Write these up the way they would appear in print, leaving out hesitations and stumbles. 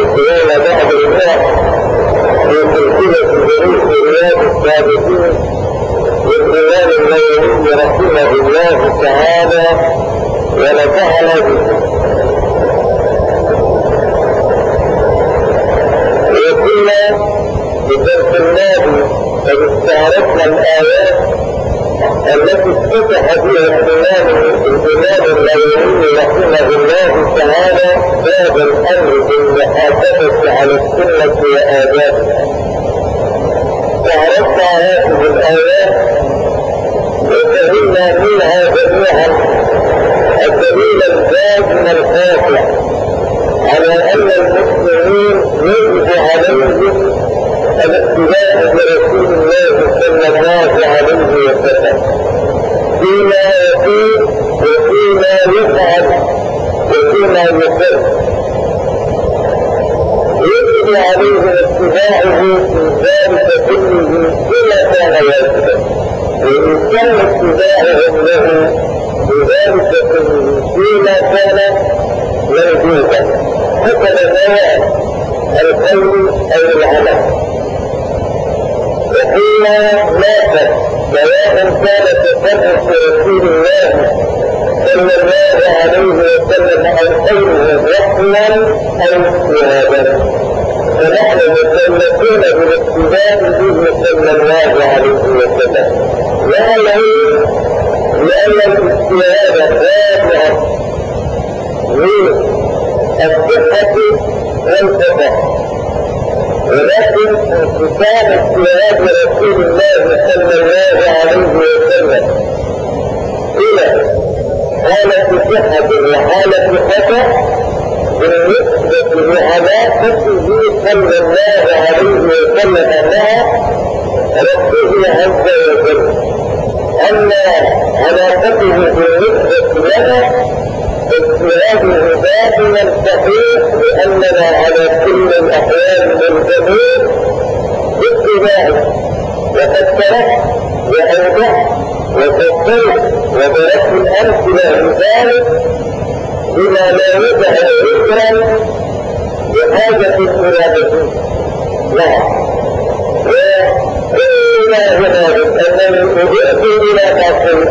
خلال بعض الوقت في سلسلة دروس رياض الصالحين للإمام النووي رحمه الله تعالى ونفعنا به. وكنا بدرس الماضي قد استعرضنا الآيات التي افتتح بها الإمام النووي رحمه الله تعالى باب الأمر بالمحافظة على السنة وآدابها. استعرضنا هذه الآيات وفهمنا منها جميعا الدليل الجازم القاطع على أن المسلمين يجب عليهم الاتباع برسول الله صلى الله عليه وسلم فيما يقول وفيما يفعل وفيما يقول. يجب عليهم اتباعه في ذلك كله بما كان يجب، وإن كان اتباعهم له بذلك كله فيما كان موجودا حسب نوع القول أو العمل. وحين مات سواء كان تصرف رسول الله صلى الله عليه وسلم عن قوله رحما أو اجتهادا، فنحن مكلفون بالاتباع به صلى الله عليه وسلم، لأن الاجتهاد راجع للصحة والفقه، ولكن انتفاع اجتهاد رسول الله صلى الله عليه وسلم إلى حالة صحة وحالة خطأ بالنسبة لعلاقته صلى الله عليه وسلم مع ربه عز وجل. أما علاقته بالنسبة لنا اجتهاده دائما صحيح، لأننا على كل الأحوال ملزمين باتباعه. وقد تركت وأوضحت وفصلت وضربت الأمثلة لذلك بما لا يدع ذكرا بحاجة المرادفين. نعم، وإلا هنالك أنني أجئت إلى تفصيل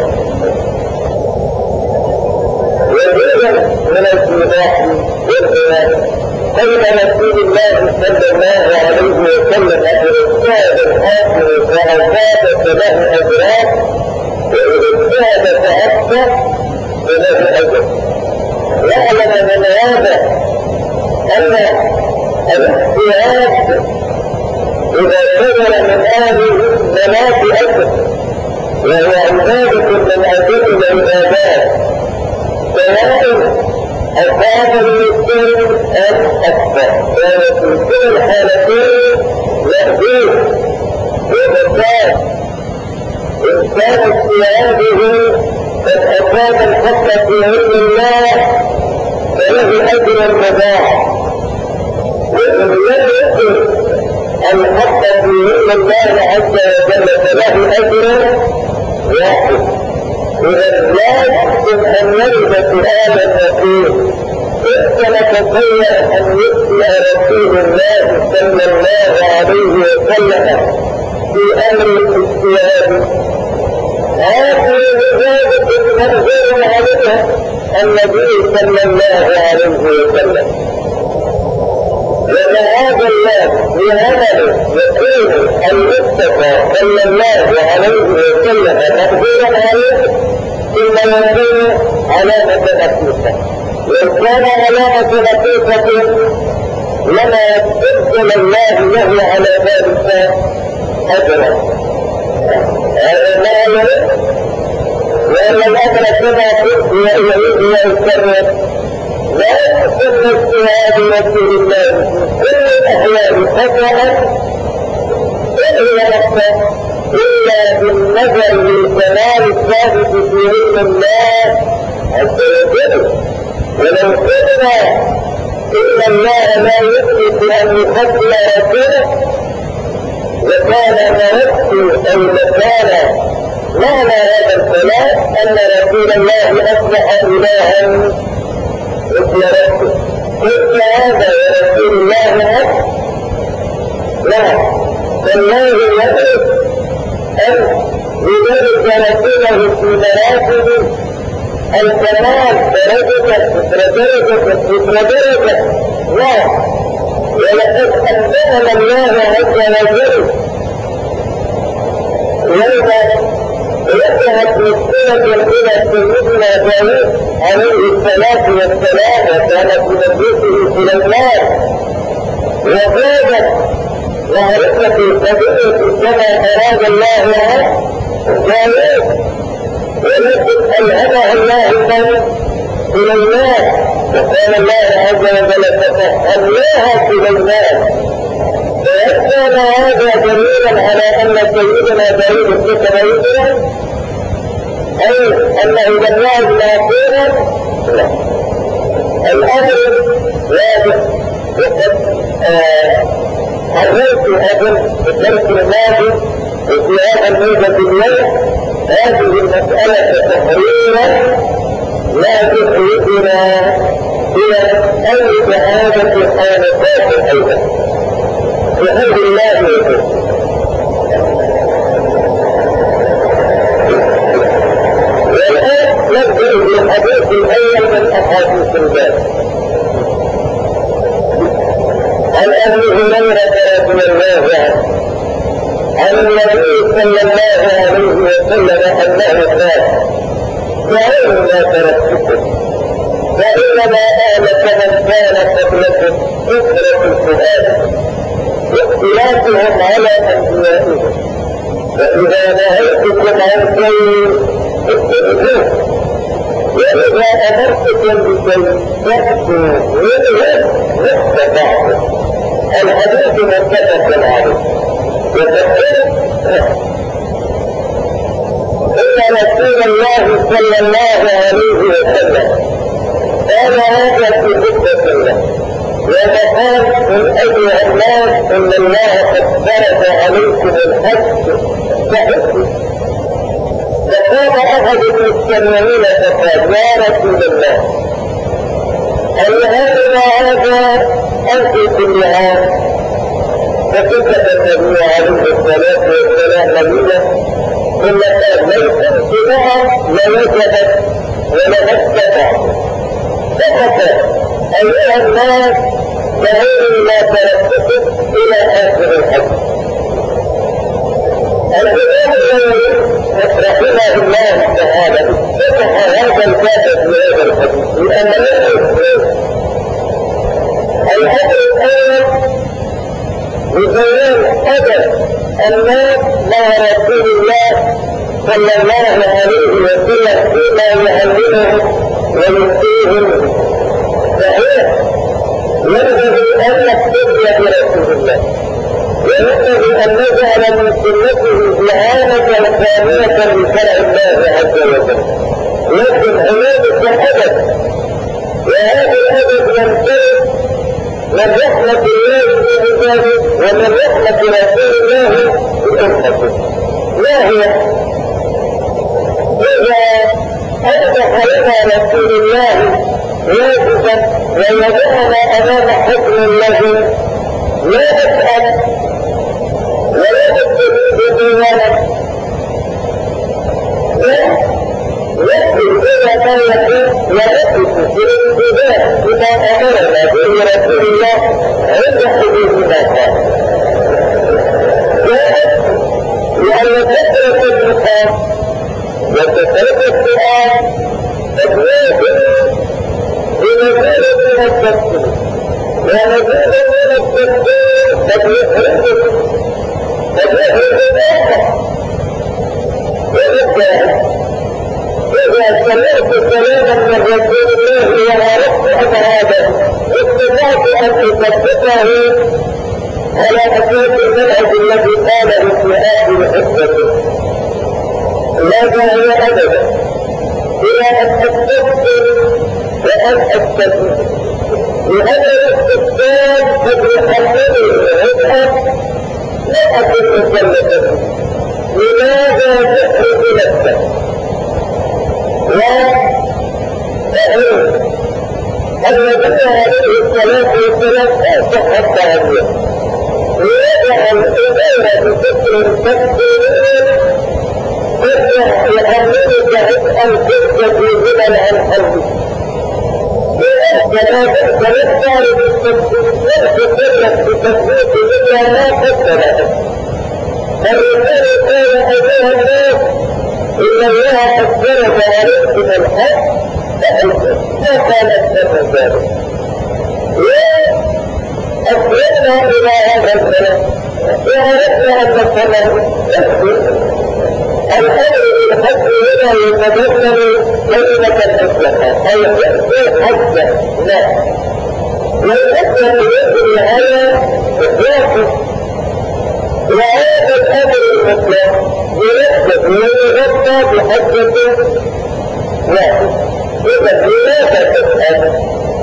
وجزء من الاتباع والبيان قول رسول الله صلى الله عليه وسلم الإرشاد الحاكم وأوقات له أجران، والإرشاد تأثر فله أجر. يعلم من هذا أن الاجتهاد إذا كبر من هذه ثلاث أجر، وهو عبادة من أجل العبادات، سواء أصاب المسلم أم أكثر، كانت في كل الحالتين يأذيه ومكان. إن كان اجتهاده قد أصاب الحق في علم الله فله أجر مضاعف، وإن لم يكن الحق في علم الله عز وجل فله أجر واحد. إذا لا يمكن أن نجد سؤالا نقول كيف نتخيل أن يفتي رسول الله صلى الله عليه وسلم في أمر الاجتهاد؟ هذه الإجابة تنزل عليها النبي صلى الله عليه وسلم، ومعاذ الله بهذا يقول المصطفى صلى الله عليه وسلم مقدورا عليه ثم يكون علامة دقيقة. وإن كان علامة دقيقة لما أنزل الله له على ذلك أجرا. هذا معنى وأن الأجر كما قلت يعيد ويكرر لا يحسن اجتهاد رسول الله في كل الأحوال خطأ وإلا نفسه إلا بالنظر للكمال الثابت في علم الله عز وجل. ولو قلنا إن الله لا يثبت أن يفضل رسوله لكان مرسل أو لكان معنى هذا الكلام أن رسول الله أصبح إلها مثل ربه، قلت هذا ورسول الله حق؟ لا، فالله يدرك أن يدرك رسوله في مراتب الكمال درجة لا، ولقد أنزلنا الله عز وجل لما وجهت مسألة إلى سيدنا داود عليه الصلاة والسلام وكانت بنبيه سليمان وزادت معرفة القضية كما أراد الله عنه داود ولكن ألهمها الله سليمان وقال الله عز وجل فسخرناها سليمان فكان هذا دليلا على أن سيدنا داود كتب يدرا أي أنه لم يعد معصوما. الأمر واضح وقد حررت أظن في الدرس الماضي وفي هذا الموجة اليوم هذه المسألة تحريرا لا تحرجنا إلى أي شهادة خالقات أيضا بحمد الله وحده. والآن نبدأ بالحديث الأول من أحاديث الباب. عن أبي هريرة رضي الله عنه عن النبي صلى الله عليه وسلم أنه قال: دعوا ما تركتكم فإنما أهلك من كان قبلكم كثرة الفؤاد واختلافهم على أنبيائهم، فإذا نهيتكم عن شيء اتبعوه، وإذا أمرتكم بشيء فأتوا منه ما استطعتم. الحديث متفق عليه. إن رسول الله صلى الله عليه وسلم قال هذا في خطبة له وقال: من أيها الناس إن الله قد فرض عليكم الحج فحجوا. فقام أحد المستمعين فقال: يا رسول الله أيهذا هذا أنت كل عام؟ فكتب النبي عليه الصلاة والسلام مدينة ثم قال: لو كنت معه لوجبت ولما استطعت. فقال: أيها الناس دعوني ما تركتكم إلى آخر الحج. رحمه الله تعالى فتح هذا الباب في هذا الحديث لأن الأمر الأول ببيان أدب الناس مع رسول الله صلى الله عليه وسلم فيما يعلمهم ويؤتيهم. صحيح ينبغي أن نقتدي برسول الله وينبغي أن نجعل من سنته إعانة كاملة لشرع الله عز وجل. لكن هنالك أدب وهذا الأدب ينتهي من رحمة الله بعباده ومن رحمة رسول الله بأمته. ما هي؟ إذا أصبح لنا رسول الله واجبا ويدعنا أمام حكم الذي لا نسأل ولا نستفيد ديوانا يكفي إلى ما يكون ويكفي في الانتباه بما أمرنا به رسول الله عند حدوث ما قال. لأن كثرة المقام وكثرة السؤال تكون بمزيد من التفكير ومزيد من التفكير قد يحرجك الآخر. وبالتالي إذا سمعت كلاما من رسول الله وعرفت أن هذا استطعت أن أطبقه على أساس المنهج الذي قاله في آخر خطبته. هذا هو أبدا إلى أن أستفسر وأن أستفسر، لأن الاستفسار قد يحمله العبء لا أكون مكلفا. لماذا تخرج نفسك؟ وأقول النبي عليه الصلاة والسلام أصح التعبير ويجعل الأمور بفكر تفكيري يحملك عبئا كنت في غنى عن قلبك فنختار بالتثبيت بتثبيت إلا ما قدر فالرسول قال أيها الناس إن الله قد فرض عليكم الحج فأنتم ما كانت لكم ذلك أسلمنا إلى هذا الكلام وعرفنا أن الكلام يكفي الأمر بالحج هنا يتبدل كلمة مطلقة أي يكفي حجة لا والحجة يجري على إطلاقه وهذا الأمر المطلق يرتب ويغطى بحجة واحدة إذا لماذا تسأل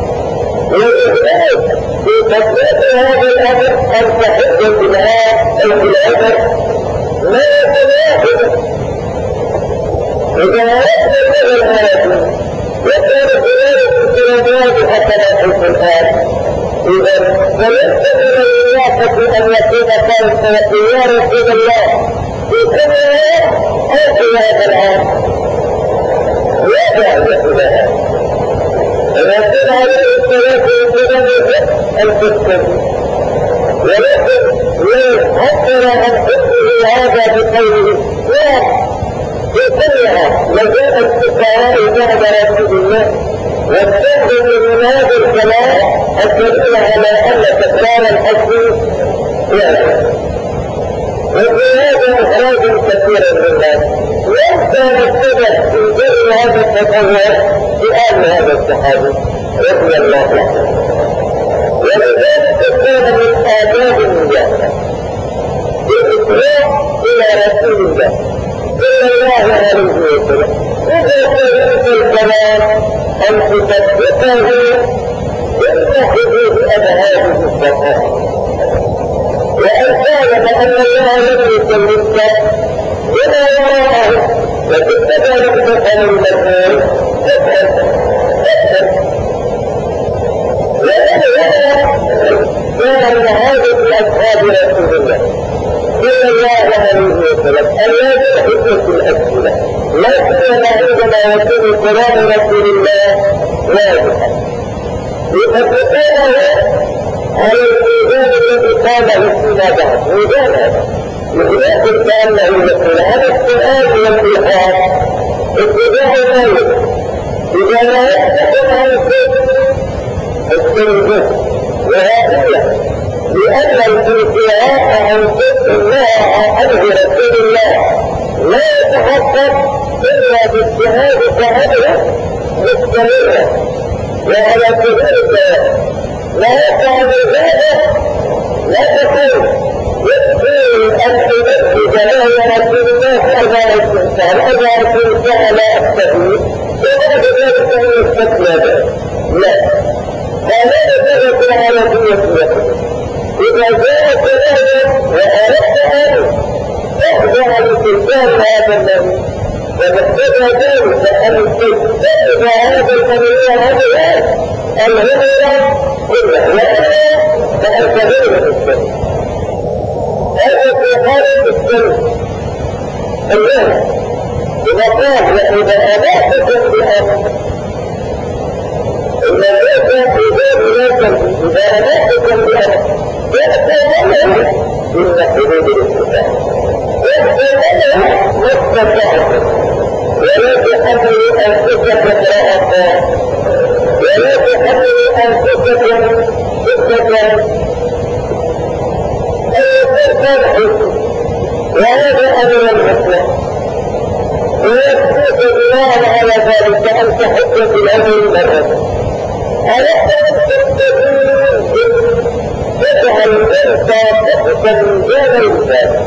ويجب في تطبيق هذا الأمر أن تحج بالآن أو بالأمر لا يتناسب إذا أردت الهادي وكان بذلك الكلمات حسنات القرآن إذا فليس من الواقع أن يكون خالصا يا رسول الله في كل يوم أو في هذا العام لا داعي لها الرسول عليه الصلاة والسلام الفكر ولكن لو حصل عن حكمه هذا بقوله لا في كلها لجاء الفقهاء بعد رسول الله واستخدموا من هذا الكلام الدليل على ان تكرار الحج واجب وفي هذا اخراج كثيرا للناس لم كان السبب في جر هذا التطور سؤال هذا الصحابي رضي الله عنه ولذلك كان من آداب المجاهدة بالإسراء إلى رسول الله صلى الله عليه وسلم إذا كانت الكلام أن تصدقه بحدود أبعاد الصفات وأن تعلم أن الله لم يكلمك بما وراءه وكنت لم تفعل المسؤول كان من هذه أصحاب رسول الله صلى الله عليه وسلم الذي حدث الأسئلة لا كان عندما يكون كلام رسول الله واضحا لتتكلم على الميزان الذي قاله فيما بعد ميزان هذا يقول كأنه يقول هذا السؤال والإلحاد اتباع الميت إذا لا يحدث عن السنة وهذه لأن الانتهاء عن ذكر الله عنه رسول الله لا يتحقق إلا باجتهاد صحابه مستمرة وعلى سبيل لا يفعل ذلك لا تكون يكفي أن تنفذ له رسول الله صلى الله عليه وسلم أن يكون على السبيل وبعد ذلك يستكمل لا فلا يتبقى على دية إذا جاء كلامه وأردت أن تخضع لتلقان هذا النبي ومقتضى ذلك أن تتبع هذا النبي هذا الهدى كله وأنا فأنت غير السنة هذا في حالة السنة اليوم إذا قال وإذا أبعتكم بأمر إذا جاء في ذلك إذا أبعتكم بأمر يأتي إن حدود الاتفاق يأتي مستطاعة ولا تحمل أنفسك براءة ولا تحمل أنفسك ستة وهذا أمر المسلم ويكفيك الله على ذلك أن تحج في الأمر مرة ألست تجعل الإنسان كميزان الإنسان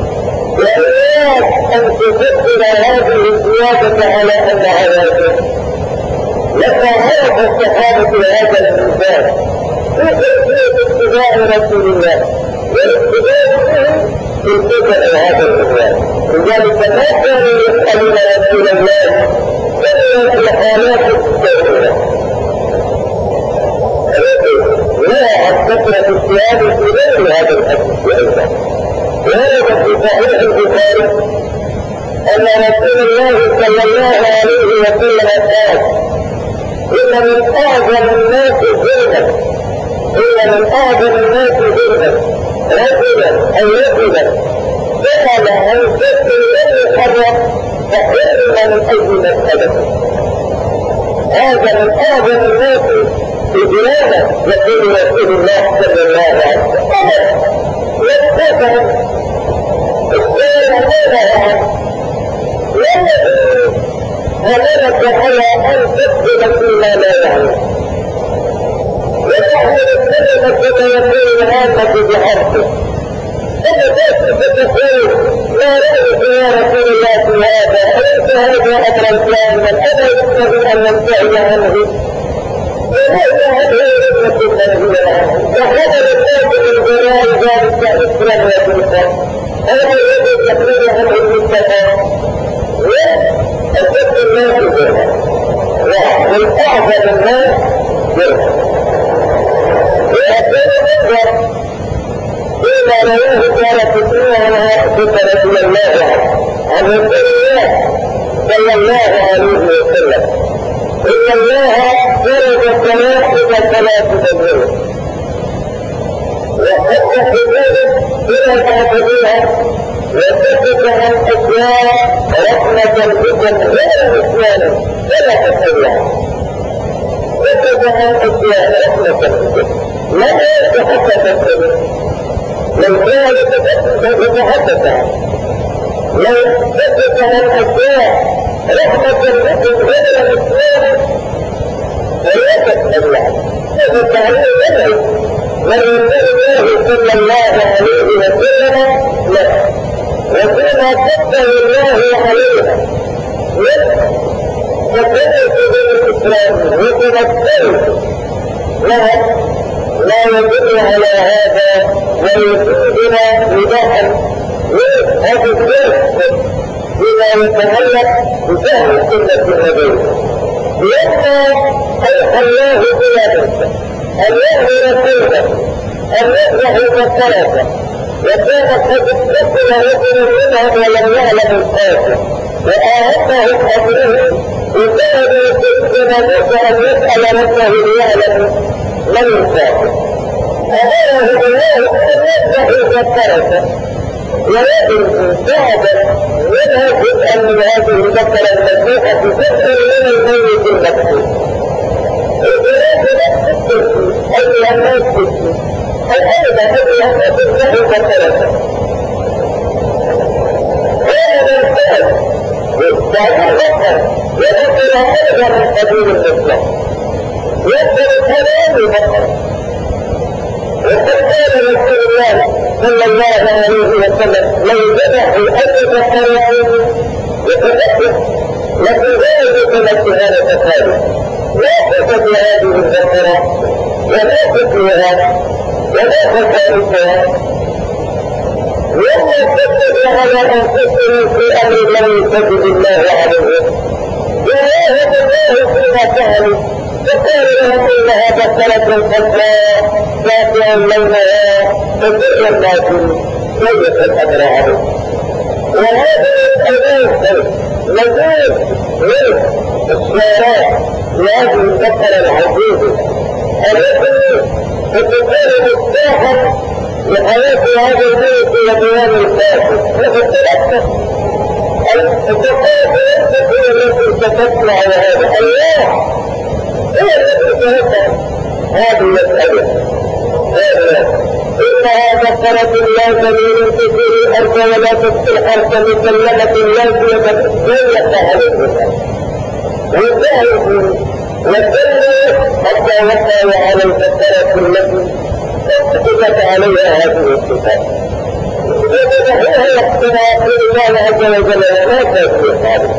وإياك أن تفكر هذه الزيادة على أنها واجب لما عرف الصحابة هذا الميزان في كيفية اتباع رسول الله والاتباع به اتبع هذا الميزان لذلك ما كانوا يسألون رسول الله إلا في حالات التوحيد كثرة الصيام في غير هذا الحديث أيضا. ورد في صحيح البخاري أن رسول الله صلى الله عليه وسلم قال: إن من أعظم الناس ظلما رجلا أو رجلا سأل عن كفر غير حرم فحرم من أجل مسألته. هذا من أعظم الناس إجراما يقول رسول الله صلى الله عليه وسلم. يتبع السلام عليها وملك على أن تكتب فيما لا يعلم، وتحمل الكلمة كما يقول العامة بحرفه. فتقول: لا رأيت يا رسول الله في هذا، أليس هذا أمرا كاملا؟ ألا ينبغي أن ننتهي عنه؟ وهذا هذه رحمة المنزل عنه، وحمل الناس من جلال ذلك إسرا وتلقا. هذا الذي تقول عنه المستقى وأشد الناس جرما، ومن أعظم الناس جرما. فيما رواه الدارقطني عن عائشة رضي الله عنها عن رسول الله صلى الله عليه وسلم: إن الله فرض الصلاة 3 الليل وحتى حدود إلى المعتديها، وسكت عن أشياء رحمة بكم غير نسيان ولا تسيئا. سكت عن أشياء رحمة بكم لم يتحدث السبب، من كان يتحدث لو سكت عن أشياء رحمة بكم غير نسيان ولا تسيئا. هذا تعليم من الله صلى الله عليه وسلم له، وكما قدر الله عليها وكانت بالإسلام وتمثلت لها لا يدل على هذا ويفيدنا نداء هذا الدرس بما يتعلق بفهم سنة النبي، لأن أوحى الله بيده أن يأمر رسوله أن يفتح الكفارة، وكان قد اتصل رجل منهم ولم يعلم القاتل، وآهمه أمره وكان يستمر أن يسأل ربه ليعلم من القاتل. أمره الله أن يفتح الكفارة، ولكن بعد منها جزءا من هذه الكفارة المفتوحة جزءا من الميت المكتوب. أي الناس تسلم الأيضا الذي يحدث له كثرة هذا الفعل يستعمل لها يذكر أيضا من قبيل المسلم يذكر الكلام بمطر. وقد قال رسول الله صلى الله عليه وسلم: لو ذبحوا 1000 كفارة يتذكر، لكن ذلك مثل هذا التفاعل لا تفت هذه الذكرة ولا تفلها ولا تفلها، لما تفت على أنفسهم في أمر لم يسجد الله عليهم وآهد الله فيما فعلوا، فقال لهم: إن هذا ذكرة فتاة ساطعا لونها تسر الناس سيئة الأمر عليه. وهذا الأمر مزيد من الشارع لهذه الذكرة العزيزة التي تتكون مفتاحا لحياة هذا البيت وبيان الفاسد. وتتلقى الثقافة التي تتكلم على هذا الله هي التي تتكلم هذه المسألة. إنها ذكرة لا دليل كثير الأرض ولا تسقي الأرض مسلمة لا زيت عليها وجاهد وكل حتى وقع على الفترة التي كتبت عليها هذه الصفات. وهي اقتناع الله عز وجل لا تكفي هذا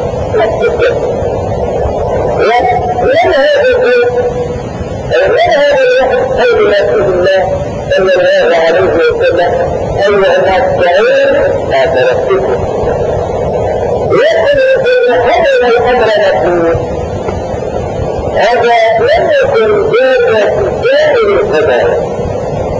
هذا الوحد قول رسول الله صلى الله عليه وسلم: أيها الناس تعين لا تركتكم. يقول إن هذا الأمر مفهوم، هذا لم يكن جاء في سائر القضايا،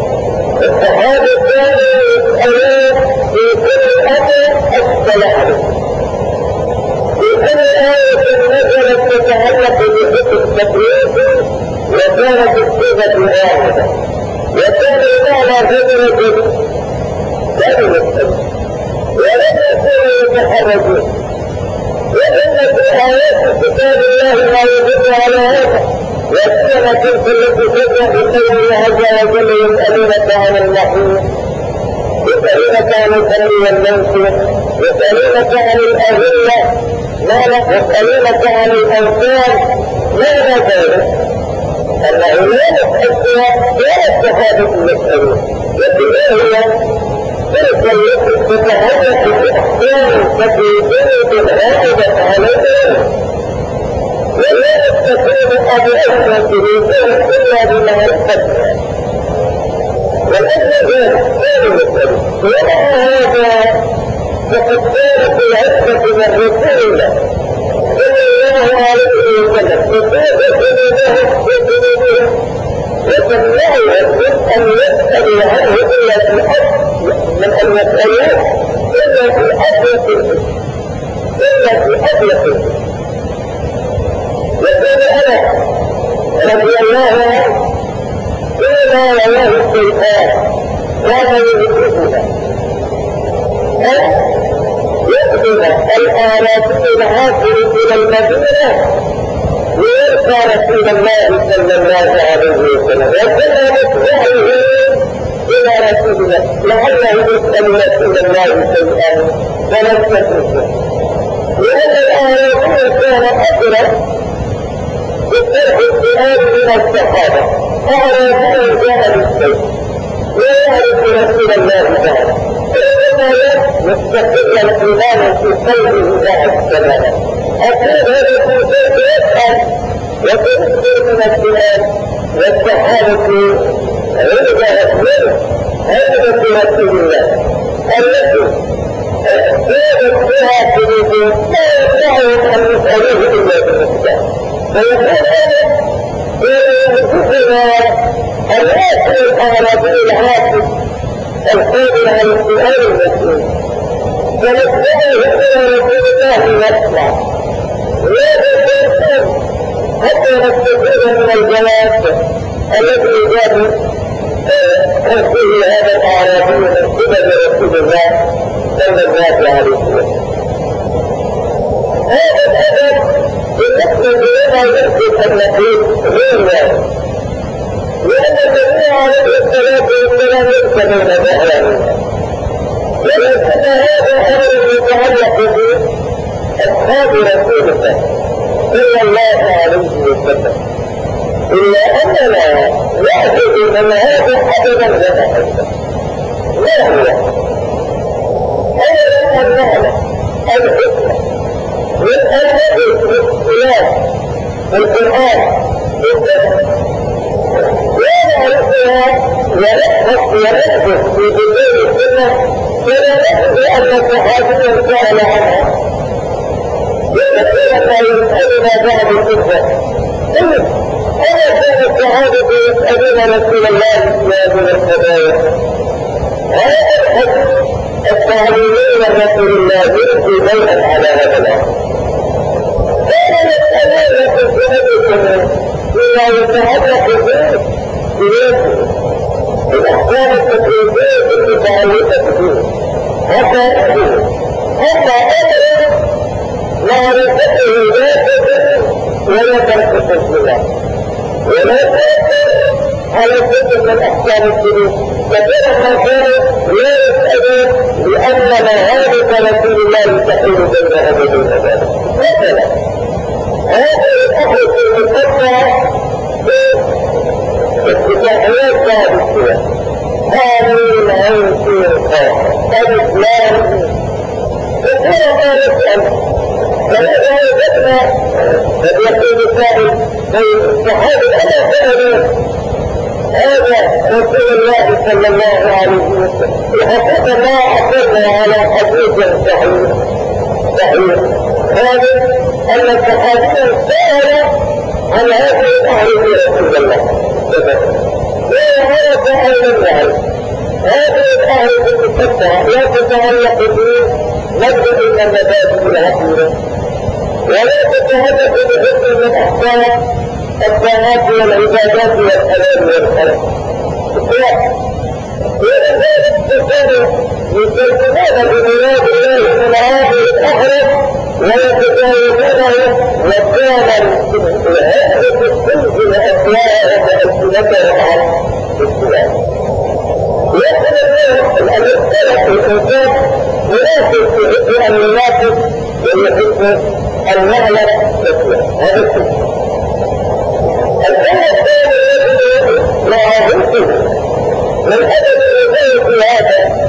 الصحابة كانوا يسألون في كل أمر السلام، في كل آية نزلت تتعلق بحكم التكليف وكانت الصيغة واحدة، وكان المعنى مدرج كانوا يسألون ولم يكونوا يتحرجون. وإن في آيات كتاب الله ما يدل على هذا، وإنما تلك التي تبدأ بقوله عز وجل يسألونك عن المحيط، يسألونك عن الأمر والمنصر، يسألونك عن الأهلة، يسألونك عن الأنصار، ماذا ذلك؟ أنه لا يسألها ولا الصحابة يسألون، لكن هي تلك التي تتعلق بأحكام تكليفية غالبة عليهم، ولا تستطيع أبوابها تريدون إلا بمعرفتها. ولأن ذلك كانوا يسألون، ومع هذا فقد كانت العزة من رسول الله صلى الله عليه وسلم تتابع إليهم بقلوبهم، وتمنعها من أن يسألوا عنه إلا في الأصل، من أن يسألوه إلا في أطلق، إلا في أطلق. وكان أنس رضي الله عنه فيما رواه الشيخان كان يدركنا أن يقدم الأعرابي العاصر إلى المدينة ويلقى رسول الله صلى الله عليه وسلم، وكان يتبعه إلى رسول الله لعله يسأل رسول الله شيئا فلم تكن، لأن الأعرابي كان أقرب بالترك السؤال من الصحابة. أعرابي جاء بالسيف لا يعرف رسول الله تعالى، فإنما مستقل الإيمان في قلبه بعد السلام. أكيد هذا الإنسان يسأل وتكثر من السؤال، والصحابة عند أسماء هذا رسول الله التي كانت بها قلوبهم لا يستطيعون أن يسألوه إلا بالمسلم، فيقول أنا الراسل الأعرابي العاصف القادر على السؤال المسؤول، فنسأله إلى رسول الله نسمع لا تكون حتى نستفيد من الجواب الذي جاء فيه هذا الأعرابي من قبل رسول الله صلى الله عليه وسلم. هذا الأدب بالنسبة لما يمكن أن نقول غير واحد، لأن النبي عليه الصلاة والسلام يتبعون بأهلنا، ولكن هذا أمر يتعلق بأصحاب رسول الله صلى الله عليه وسلم، إلا أننا نعتقد أن هذا أبدا لا نحسن. ما هو؟ أولا المعنى الحكمة من أن الاختلاف في القرآن ونعرفها ونثبت في دليل السنة، فلا نثبت أن صحابيا سأل عنها وكثيرا ما يسألنا بعد الفتنة. أنا كان الصحابة يسألون رسول الله في هذه القضايا. هذا الحديث الصحابيين رسول الله يؤتي بينا على هذا الأمر. كان يسألون في سنتهم فيما يتعلق بذاته الأحكام التكليفية المتعلقة به، حتى أبدا معرفته ذاته ولا ترك التسليمات، ولا تأثر على كل من أحكام السلوك. فكما كان لا يسأل لأن مهابة رسول الله تحول بين أبد وأبد. مثلا هذه الأحدث المقطعة بافتتاحيات بعض السور، آمين عين سين قاف الإسلام، فكما ما نسأل فإذا وجدنا قد يكون الثالث بين الصحابة ألا سألوا هذا رسول الله صلى الله عليه وسلم. الحقيقة ما أقرنا على حديث صحيح هذا أن الصحابة سأل عن هذه الأهل رسول الله وهذا أيضا يعني هذه الآية المقطعة لا تتعلق بمبدأ من المبادئ العقيدة ولا تتعلق بحكم من أحكام الطاعات والعبادات والحلال والحرام. يستلزمون بمراد الله من هذه الأحرف ويتجاوزونه وكان الهدف السلسل أسواء وأسئلتهم عن السؤال. يجب أن يختلف الإنسان مناسب في حكم أن يناسب ويحب المعنى الأسئلة. هذا السلسل. الأمر الثاني يجب معاهدته من أجل الإنسان في هذا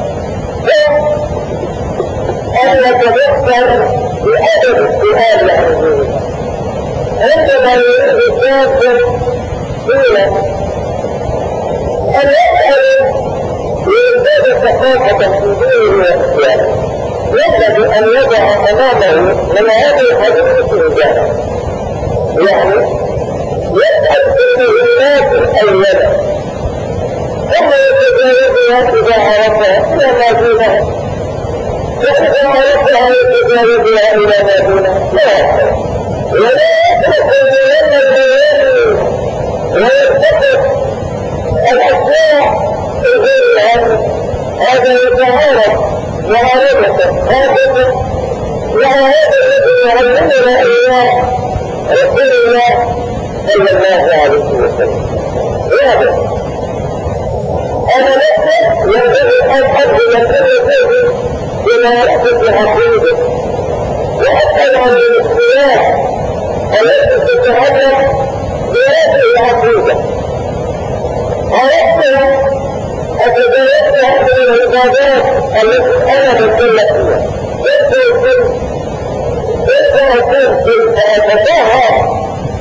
أن يتذكر بأدب السؤال له عندما يريد الشاب فينا أن يسأل ويزداد ثقافة في دينه وإسلامه يجب أن يضع أمامه من هذا الحديث رجالا يعني يسأل كل الناس أولا ثم يتجاوزها إذا عرفها إلى ما دونها فإذا عرفها يتجاوزها إلى ما دونها لا ولا يترك الجنة ويتفق الأشياء الغير عنه هذا يتعارض معارضة هذا مع هذا الذي يعلمنا إياه رسول الله صلى الله عليه وسلم. هذا أنا نفسي ينبغي أن أبذل كل شيء بما يحدث عقيدة وأسأل عن الاختلاف التي تتعلق بهذه العقيدة. عرفنا أتجاوزها من العبادات التي أنا بتكلم فيها. كيف أكون أتفاهم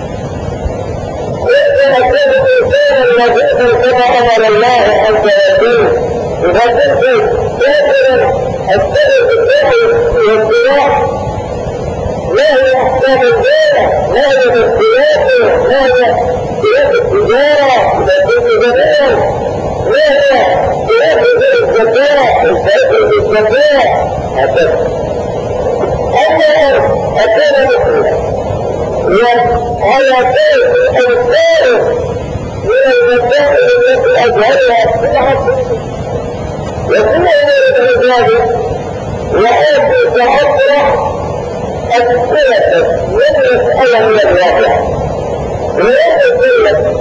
كيف أكون إنسانا نبيا كما أمر الله أن يكون إذا كنت كافرا أستمر بالدعوة والاتباع ما هي أحكام الدين ما هي السياسة ما هي سياسة التجارة إذا كنت جميلا ما هي سياسة الزكاة الفائدة بالزكاة هكذا. أما أكون مسلما وعلى كيف الفارق من المسائل التي أجهلها في العقيدة وكل ذلك وأن تعطرح أسئلة من مسألة من الواقع ولا أسئلة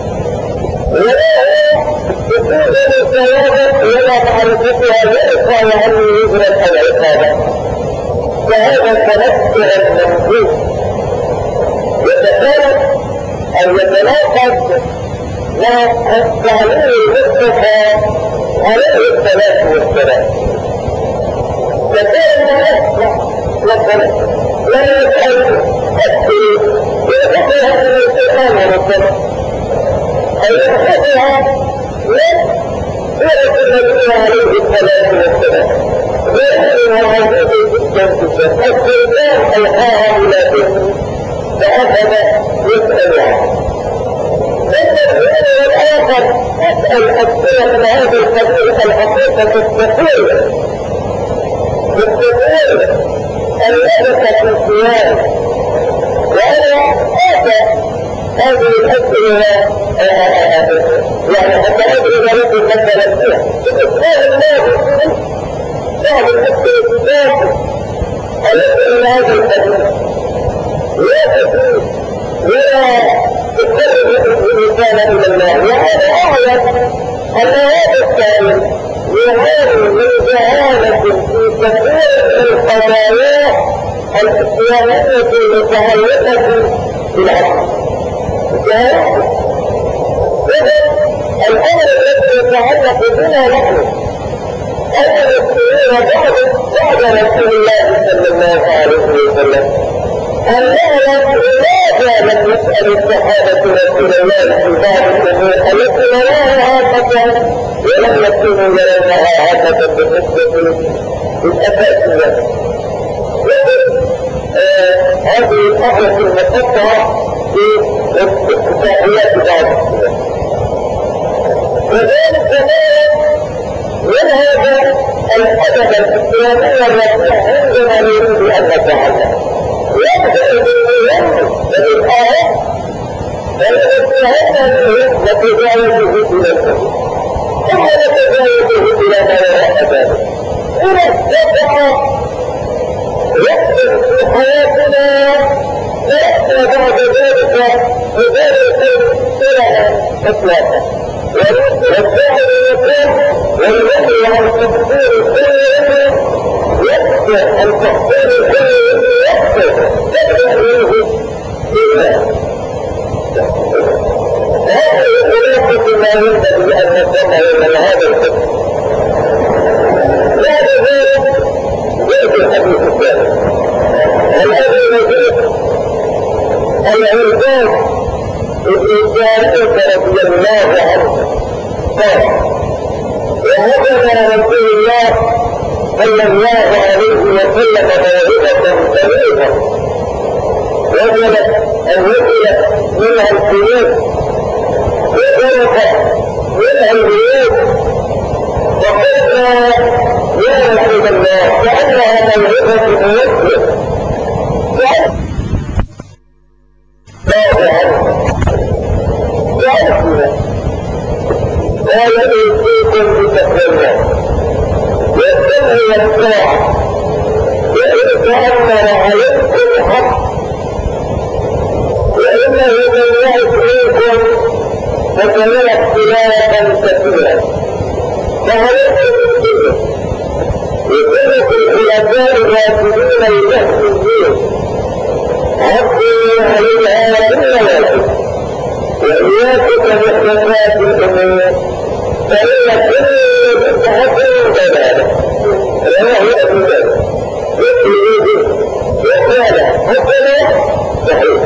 ولا تكون الثوابت ولا معرفتها يرفع عنه يجرى العقابة فهذا تنفع المنظور يتفرق أن يتناقض مع التعليم المصطفى عليه الصلاة والسلام. فكان أسمع مثلا لا يسأل أسئلة ويحفظها من القرآن والسنة أن يحفظها من سورة النبي عليه الصلاة والسلام ويحفظها عزيز جدا جدا السلطان ألقاها إلى ذهنه فأخذ يسأل عنه. السؤال الآخر أسأل أسئلة من هذا القبيل الحقيقة الثقيلة اللغة في السؤال وأنا آتى هذه الأسئلة يعني حتى أدري لكم مثلا فيها الإسلام الله بعض الأسئلة الثلاثة التي من هذا القبيل لا تكون ولا تتبع الإنسان إلى الله وهذا أعلم أن هذا السائل يعاني من جهالة في كثير من القضايا الإسلامية المتعلقة بالعقل. الأمر الذي يتعلق بنا نحن أن المسلمين بعد رسول الله صلى الله عليه وسلم أن نعلم لماذا لم يسأل الصحابة رسول الله في بعض الأمور التي نراها عامة ولم يكونوا يرونها عامة بالنسبة للأساسيات. هذه الأحدث المقطعة في إحصائيات بعض السنة. وذلك الإسلامية التي عندنا نريد أن نتعلم يبدأ بالعلم بالآيات فالإسلام نتجاوزه إلى الحدود ثم نتجاوزه إلى ما وراء ذلك إذا استطاع يحدث في حياتنا نأتي بعد ذلك بذلك سرعة إطلاقا والدعوة للمكان والنهي عن تقدير كل يكفي عن تقدير كل يكفي تدعوه بالله هذه الخلاصة ما ينبغي أن نفهمه من هذا الحكم بعد ذلك يأتي الحديث الثاني الذي يجب العربان ابن جارية رضي الله عنه قال وهكذا رسول الله صلى الله عليه وسلم موعظة بليغة وجدت أن وجدت منها القلوب وجدت منها البيوت وقلنا يا رسول الله كأنها موعظة موجهة قال أوصيكم بتقوى الله والسمع والطاعة وإن تأمر عليكم حق وإنه من يعش منكم فسيرى اختلافا كثيرا فعليكم بالسنة وسنة الخلفاء الراشدين المهديين عضوا عليها بالنواجذ وإياكم محدثات الأمور فإن كل بدعة ضلالة رواه أبو داود والترمذي وقال حسن صحيح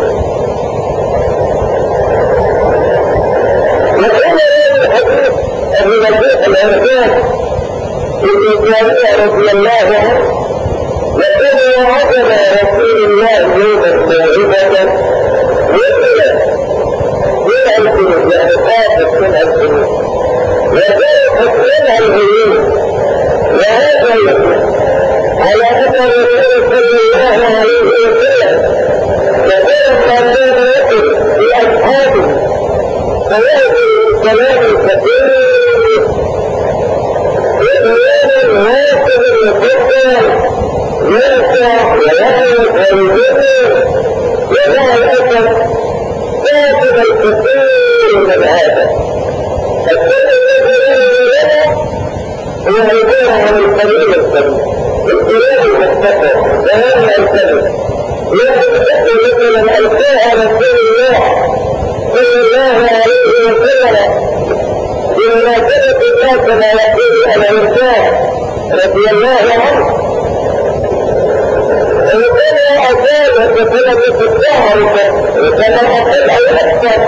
وقال الحديث أبي مسعود الأنصاري ابن جابر رضي الله عنه لقد وعدنا رسول الله يوما موعظة وقيل الجنود يعني قاطب من الجنود وذلك منها العيون وهذا يكون على أثر الرسول صلى الله عليه وسلم وذلك ما كان يقول لأصحابه فيأتي الكلام الكثير وكلام واسع مفصل يرفع ويعرف ويجرر ومع الأسف كاتب الكثير من هذا السبب الذي هو عبارة عن القليل السبب القليل المستقر وهذا السبب يتذكر مثلا ألقاها رسول الله صلى الله عليه وسلم بمناسبة ذات ما يقول الأنصار رضي الله عنه وكان أصابه بسبب الشهر وكان أصابه أكثر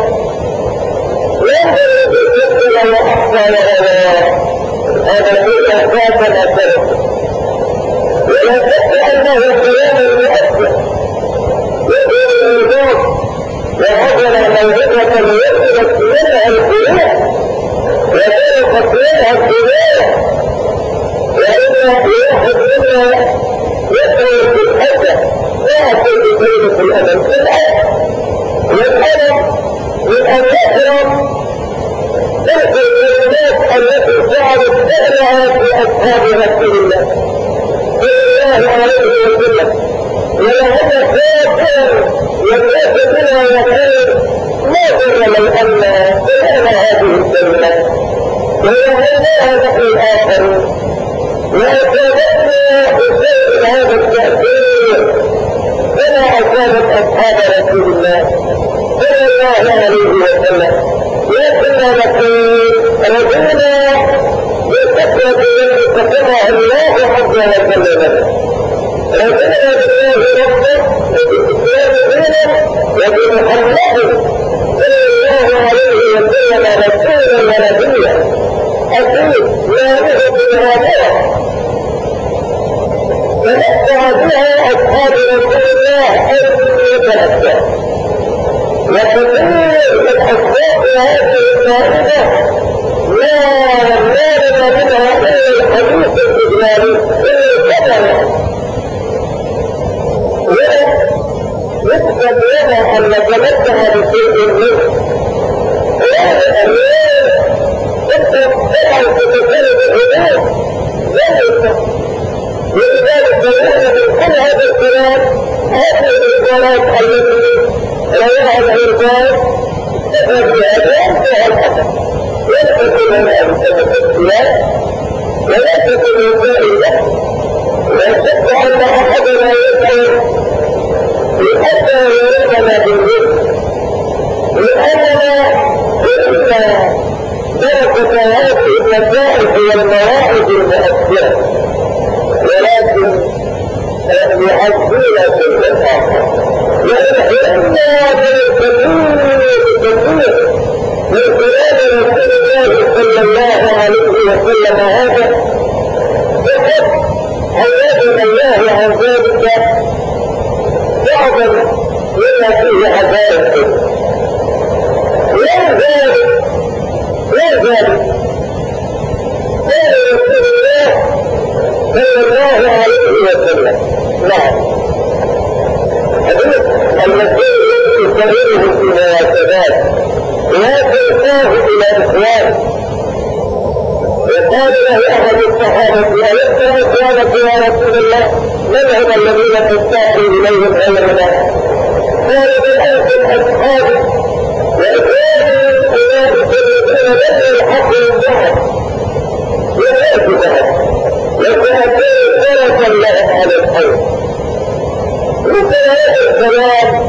ينظر بالجسد وأحصى وغيره هذا كل أساسا أثره ولا شك أنه كلام مؤثر يقول النجوم وهجر موعظة يثبت منها القلوب وتلقت منها الدماء وإن واحد منا يدعو في الحجة لا تجد بينه في الأمل في الأمل والأمل من أن يحرم تلك الكلمات التي جعلت فعلها في أصحاب رسول الله صلى الله عليه وسلم ولهم خير والناس منها وخير ما ضر لو أن سمعنا هذه الكلمات ويهمها نحن الآخرون وأصابتنا بشيء هذا التأثير كما أصابت أصحاب رسول الله صلى الله عليه وسلم لكننا نقول رجونا بالتقوى التي كتبها الله عز وجل لنا رجونا بالله ربنا وبالإسلام دينا وبمحمد صلى الله عليه وسلم رسولا ونبيا أكيد لا نجد بهذا فنتبع بها أصحاب رسول الله أن يتنفع وكثير من أصحاب هذه الطائفة لا لنا منها إلا الحديث الإجمالي إلا يدع أن نتمتع بشيء منه انت تدعو تتكلم الهدوء ولذلك نحن من كل هذا الكلام هذه الرسالات التي رواها العرفان هذه أدوان الحسن ليست لنا التمثيلات وليست الوسائل لا شك أن أحدنا يسأل حتى يردنا بالرزق لأننا إلا درجة هذه النتائج والمواعظ المؤثرة ولكن يعزينا في الآخر ونحن بالكثير من كلام رسول الله صلى الله عليه وسلم هذا فقد عوضنا الله عن ذلك بعضا مما فيه عذاب لا ذلك قال رسول الله صلى الله عليه وسلم نعم المسيح يستغله في مناسبات لا تلقاه الى اخوانه وقال له احد الصحابه الست اخوانك يا رسول الله من هم الذين تستحي اليهم غيرنا قال بل انتم اصحابي واخواني اولئك الذين لم يلحقوا الذهب وياتوا ذهب وسيكون درجا لهم على الخير مثل هذا الكلام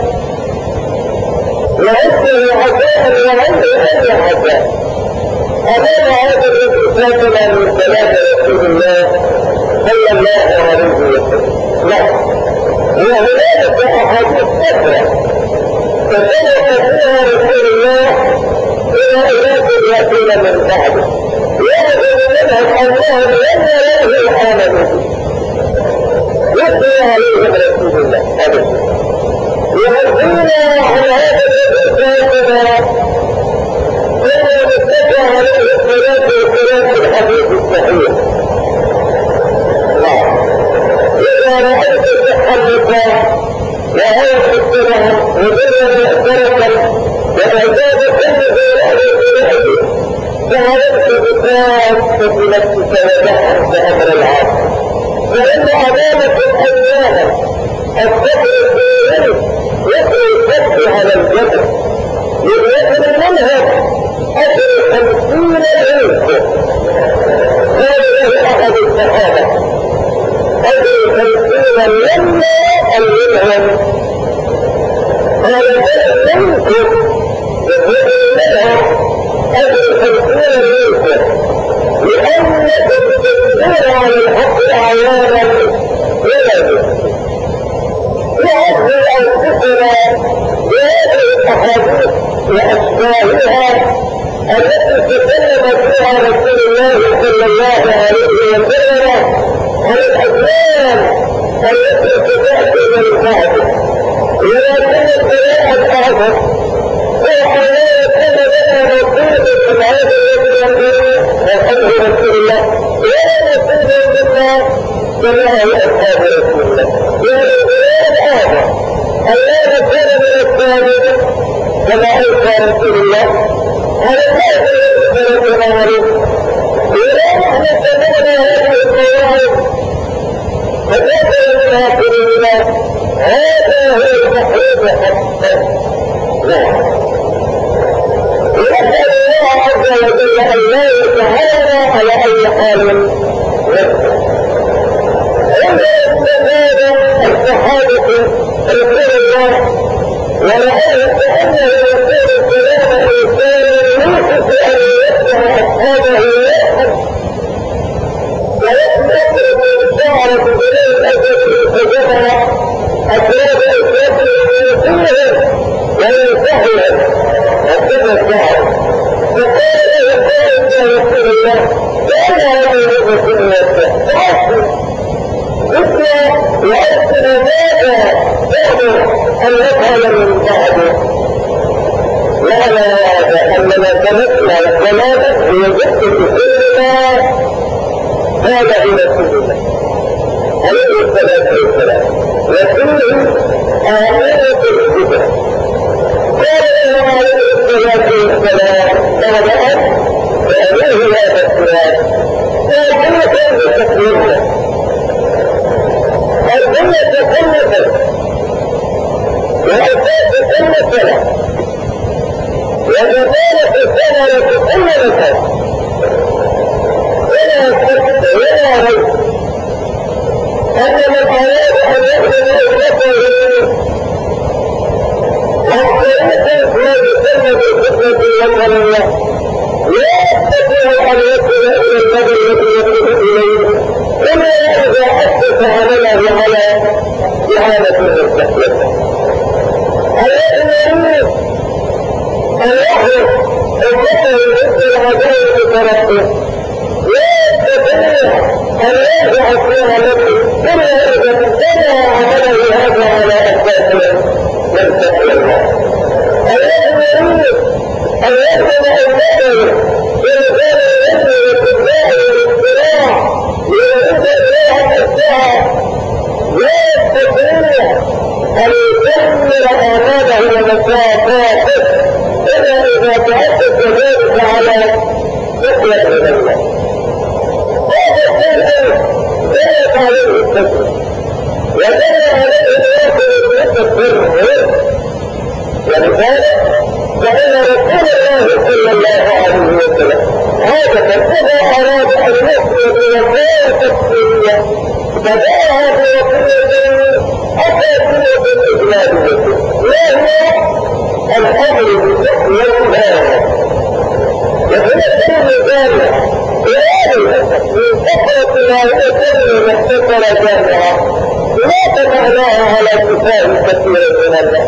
وعنده عزاء وعنده اي عزاء أمام هذا الاتفاقنا من كلام رسول الله صلى الله عليه وسلم لا وهناك أحاديث أخرى تسبق فيها رسول الله إلى أناس يأتون من بعده يأخذ منهم أنهم لم يروا الحامل يأتي عليهم رسول الله أبدا يهدينا عن هذا الاتفاقنا ثم نتبع عليه الصلاة والسلام في الحديث الصحيح. إذا رأيت التحلقا وعيش السلام وذل مؤثرة وإعداد كل عليه الحديث فعرفت بكاس في نفسك ودحر بأمر العاصر فإن أمامكم أياما الصبر الدين يقوي الصبر على الجبل يجب منها أجل 50 عيسى قال له أحد الصحابة أجل 50 لما أولهم قال بل منكم يجب منها أجل 50 عيسى لأنكم تكون على الحق أعيانا ولده وعزل أنفسنا بهذه الأحاديث وأشباهها التي تكلم فيها رسول الله صلى الله عليه وسلم عن الأزمان التي تأتي من بعده ولكن الكلام الأعظم هو أن لا يكون لنا رسول في العهد الذي ينبغي وحده رسول الله ولا رسول منا كما هو أصحاب رسول الله يعني الكلام الأعظم أن لا نكون من الثانيين كما أوصى رسول الله على الناس يذكرون عليه ولا نحن سمعنا هذه المواعظ فذكر الكافرين هذا هو المحروم حقا ونسأل الله عز وجل أن لا يجعلنا على أي حال يسر وإن هذا الصحابة رسول الله ورأيت أنه يكون كلام الإنسان يوسف أن يسمع أصحابه ويأخذ ويسمع الشعر بغير الأجل فجمع أسباب الإسلام يسمعهم وينصحهم أسباب الشعر فقال له قال يا رسول الله فأنا هذه رسول الله فأصل ذكر وأصل ماذا تأمر أن نفعل من بعده معنى هذا أننا تمثل الكلام ويجب بكلنا هذا هو رسول الله عليه الصلاة والسلام وفيه آيات الكبرى. قال الله عليه الصلاة والسلام قال فأبيه لا تكفران. قال كيف تكفرون؟ الدنيا تكلفت وأساس كل سنة وكذلك الثمرة كل مكان ولا شك ولا ريب أن من أراد أن يخدم أمته والطريق ما يسمى بالفتنة الوطنية لا يستطيع أن يصل إلى الذي يصل إليه إلا إذا أسس عمله على إعانة المستقبل. الذي أن يحرص أمته مثل العدالة بترقه لا يستطيع أن يرجع فيها نفسه إلا إذا ابتدع عمله هذا على أساس مستقبلها. الذي يريد أن يخدم أمته برسالة العلم والإبداع والاختراع ليريد إليها الساعة لا يستطيع أن يكمل آماله ومسافاته إلا إذا تأسس ذلك على فكرة من الله. هذا الشيء دلت عليه الفكرة ودل عليه الفكرة التفكير. ولذلك فإن رسول الله صلى الله عليه وسلم هذا إذا أراد أن يخرج وسائل تفكيرية فدعاها بوسيلة أساسية الإسلامية وهي الأمر بالتقوى هذا. وهي السنة جامعة من كثرة ما يتم مختصرة جامعة لا تمعناها على كفاية كثير من الناس.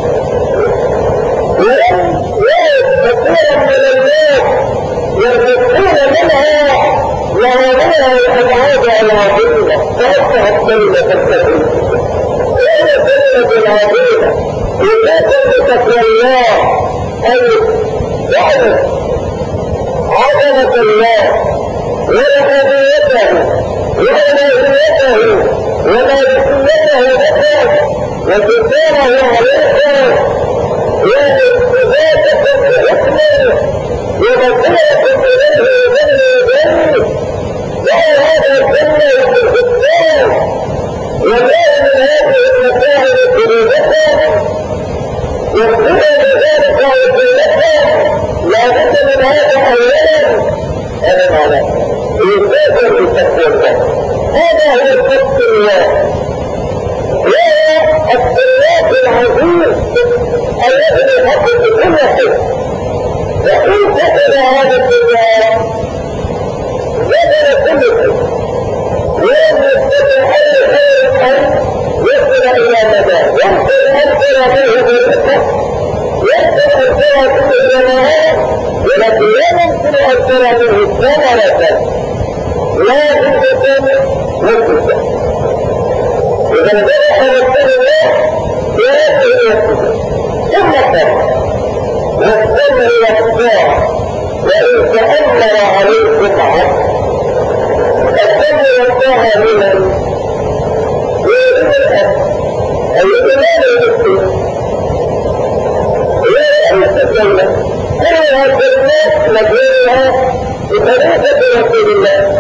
كثيرا من الناس يربطون منها مواضيع الأبعاد العظيمة فأصبحت كلمة التكليف. وهي كلمة العظيمة إذا كنت تقوى الله أي تعرف عظمة الله وربوبيته وإلهيته ومالكيته لك وسلطانه عليك واستغاثة بحكمه ومسيرة إليه بالميزان وهذا كله في الإسلام ولكن هذه المسائل قلوبها يقول بذلك وسيلتها لا بد من هذا أولا هذا معناه يسافر بتقوى الله. هذا هو الحق الله والسياق العظيم الذي يحقق كل شيء. وإن كتب هذا السياق ذكر كل شيء ولم يستطع أي شيء أن يصل إلى مدى يمكن أن ترى به بالفتح يمكن أن ترى به الجماعات ولكن لا يمكن أن ترى به ثمرة لا بد مدة. إذا بدأ الكلمة بهذه الصفة ثم كان واستمر الأخبار وإن تأمر عليكم عبد استمر الله منهم ويجب الأب الإيمان المسلم ويجب أن تتكلم كلها كلمات مجموعة بطريقة رسول الله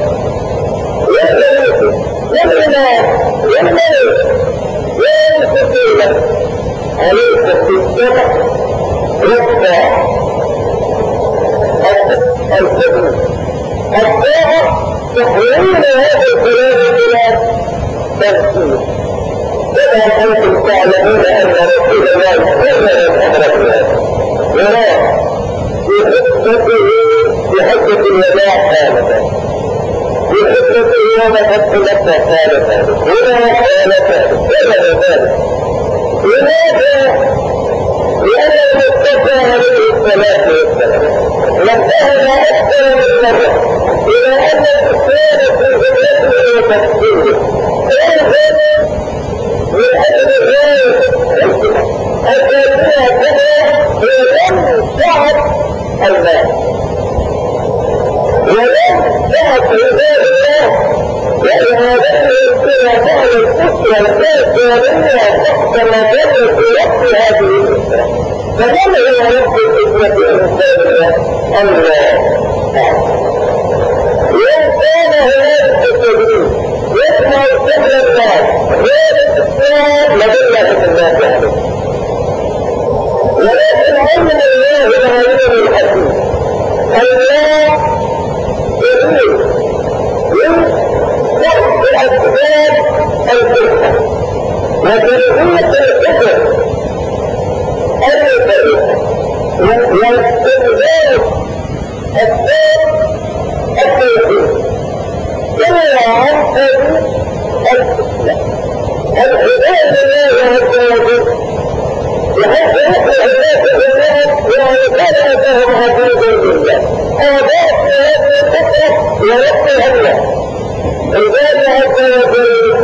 والسكينة عليك في السبع والطاعة الحكم الطاعة تحويل هذا الكلام إلى تفسير. كما أنتم تعلمون أن رسول الله صلى الله عليه وسلم يرى في خطته في حجة الوداع ثالثا في خطته يوم فتح مكة ثالثا هنا ثالثا ولا ثالث. لماذا؟ لأنه استطاع عليه الصلاة والسلام نبهنا أكثر من مرة إلى أن الإسلام في ذمته وتفسيره لأن ذلك التأثير كذا ولم تعد الله ولم تعد عباد الله ولهذا يمكن بعض الأسرة الكافرية تحت مجرة وقت هذه الأسرة. فمن هو رب الأسرة الإنسانية؟ الله. وإن كان هناك أسرين يسمع سر الناس غير الإسلام لديهم الناس عليه، ولكن علم الله العليم الحكيم الله يريد من ضبط أسباب الفتنة وتنظيم الفتن الفريقة واستنزاف أسباب التوحيد إلا عن طريق الإسلام. العباد لله عز وجل وحتى يحصل أسباب الإيمان وعبادة لهم عزيز لله آباء هذه الفتنة وربها الله. العباد عز وجل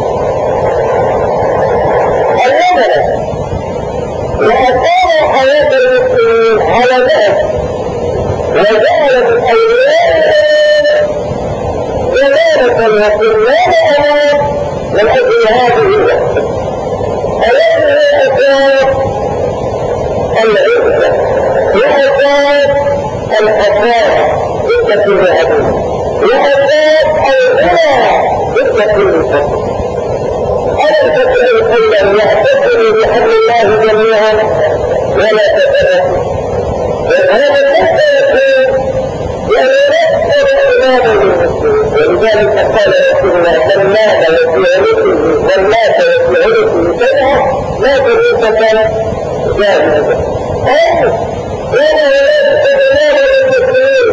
علمنا وأقام حياة المسلمين على ذلك وجعل من أوليائهم جلالة وسلام أمان من أجل هذه الوحدة التي هي أساس العزة وأساس الحضارة ضد كل عدو وأساس الغنى ضد كل فقر. ألم تكن كلا يعتصموا بحبل الله جميعا ولا تفرقوا. وهذا المسألة يتذكر إمام المسلمين ولذلك قال رسول الله من مات وفي عرفه من مات وفي عرفه سنة لا تجوز جاهزة. أو ولا يجب إمام المسلمين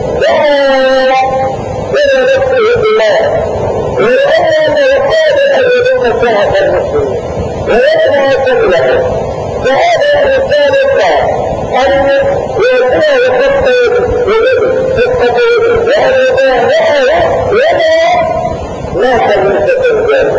ولا نفسه بالله ولأن الرقاب الذين سعف المسلمين ويسمع سبله فهذا الإنسان الله أن يكون يخطط التطوير وأن ولا تملك الجنة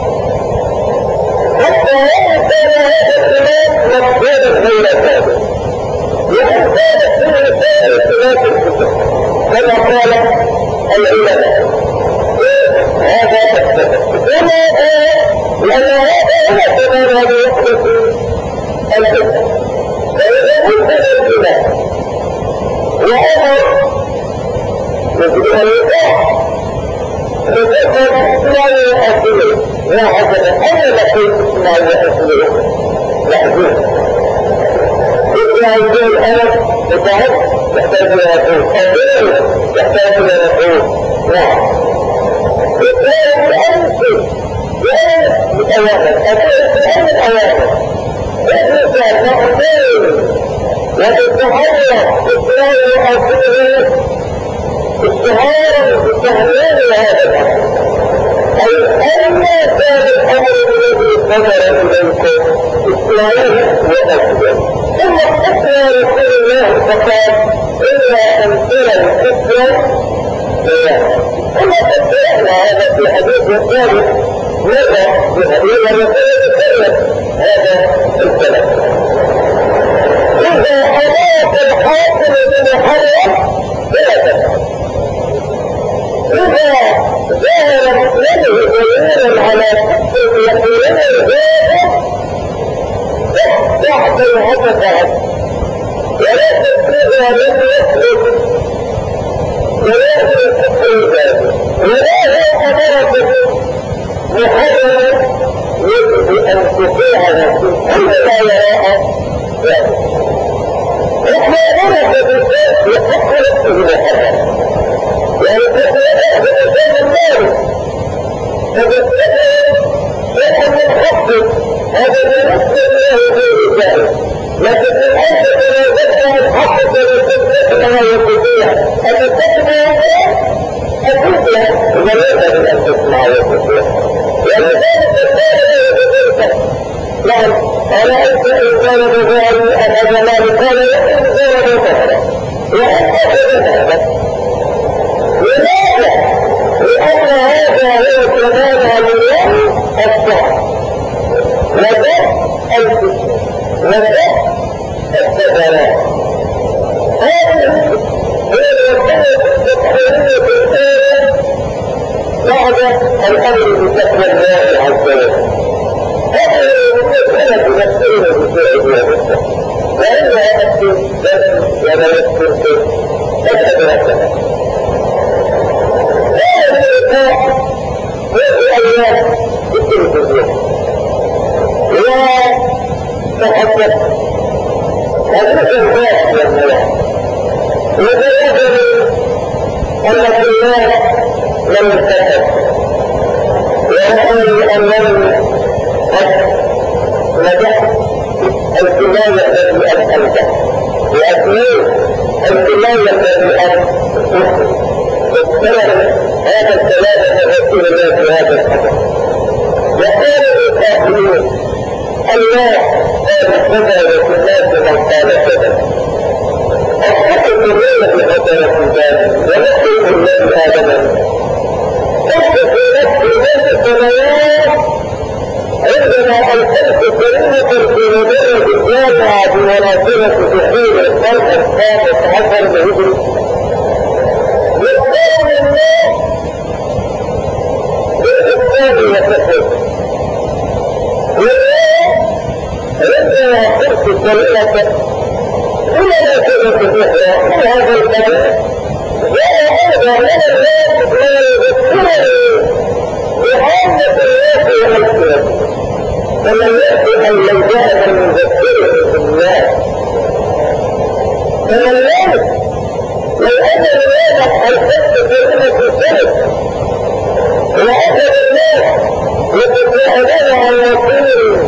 حتى كان هذا الإمام مقبولا غير ذلك لأن كانت في رسالة اختلاف الكتب كما قال العلماء هذا لماذا؟ لأن هذا هو كمان هذا يخلق الحكم فإذا كنت الإمام وأمر مثل الوقاع فتكون لا يؤثر وهكذا أنا لقيت لا يؤثر محزون إذا يقول أنا متعب يحتاج إلى يقول يحتاج إلى يقول نعم إذا يؤثر يعني بأوامر أكيد بأمر أوامر إذا نقدر وتتحرك إسرائيل وأسره استهارا بتهليل هذا الأمر أي أن كان الأمر الذي نظر إليكم إسرائيل وأسره ثم أسرى رسول الله فقال إلا أن ترى الكفر ثم تسألنا هذا في حديث الثالث ماذا بحديث الرسول هذا الكلام إذا حدث الحاكم بمحرم فلا تفعل إذا ظهر مسلمه دليلا على كفر يقولون ذلك تحت الهدف عنه ولا تستطيع من يسلك ولا يستطيع ذلك ولا يحضر محرم يجب أن تطيعه كل ما يراها ذلك إحنا نرى بالذات يحق نفسه محرم يعني تطيعه بإنسان المال فبالتالي يحب الحق هذا بنفسه الله غير ذلك لكن الحق لا يدفع الحق فلتستطيع وتطيع أن تسمع أتوبها وليس من أن تسمع وتطيع ولذلك الثاني نعم أرأيت إن كان بذلك أحد مالك قال إن كان بذلك وأحد ذلك لماذا؟ لأن هذا هو كمال اليوم الصعب وده الفتن وده الثغرات هذه هي الوسائل التقنية الآن بعد الأمر بتقوى الله عز وجل. هذا المسألة نفسه بفعل ونفسه وإنها نفسه ولا نفسه أتدركها. هذا الإنسان يجب أن يكون الدنيا وتحدث حديث الناس من الله وتجد أن الله لم يتكلم ويقول أنني قد نجحت الكماية التي أسألتها وأتميت الكماية التي أسألتها واستمر هذا الكلام من رسول الله في هذا الحدث. يقول الكافرون الله قال كذا وفي الناس من قال كذا أصبحت الدنيا بخطر في ذلك ونحن الذي آدم تحدث نفسي نفس السماوات عندما ألقيت كلمة في مدينة الجامعة بمناسبة تحرير القرن الخامس عشر الهجري يقول الناس بالإسلام وكفر عندما قلت كلمة ولا كلمة أخرى في هذا الكلام ولا هذا من الناس ما يذكرني بحالة الناس والألسنة فمن يأتي أن لو جاء من يذكره بالله فمن يأتي لو أن الناس ألقت كلمة السنة وأخذ الناس يتساءلون عن يقين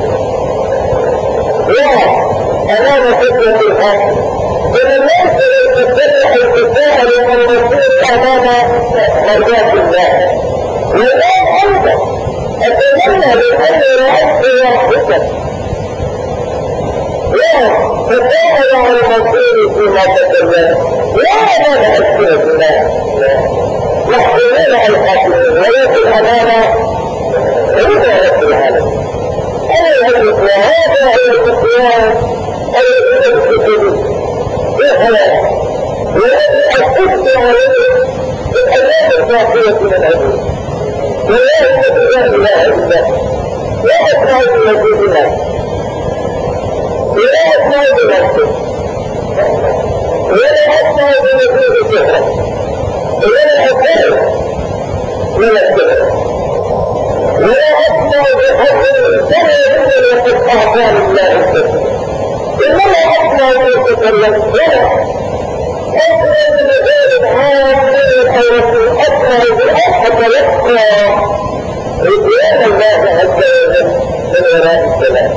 أمام فتنة الحق فمن يأتي يتساءل التساءل عن الرسول أمام مرضات الله والآن أنت أتمنى بأن رأسي واحدة لا تساءل عن الرسول فيما تكلم لا ماذا أسئلة الله محكمين على الحاكمين ولكن أمام رضا رب العالمين أنا أجلس وهذا هو الفتوان الذي تكتب بخلاف ولكن أكتبت عليه بالأيام الكافية من العدو ولا يستطيع إله إلا لا أسمع بوجود الله ولا أسمع بنفسه ولا أسمع بوجود الشهرة ولا أسمع من الشهرة ولا أسمع بحق سنة وقد أعطى لله الكثير إنما أسمع بيتكلم ولا أسمع بغير عام من الرسول أسمع بأن أتلقى رضوان الله عز وجل من وراء السلام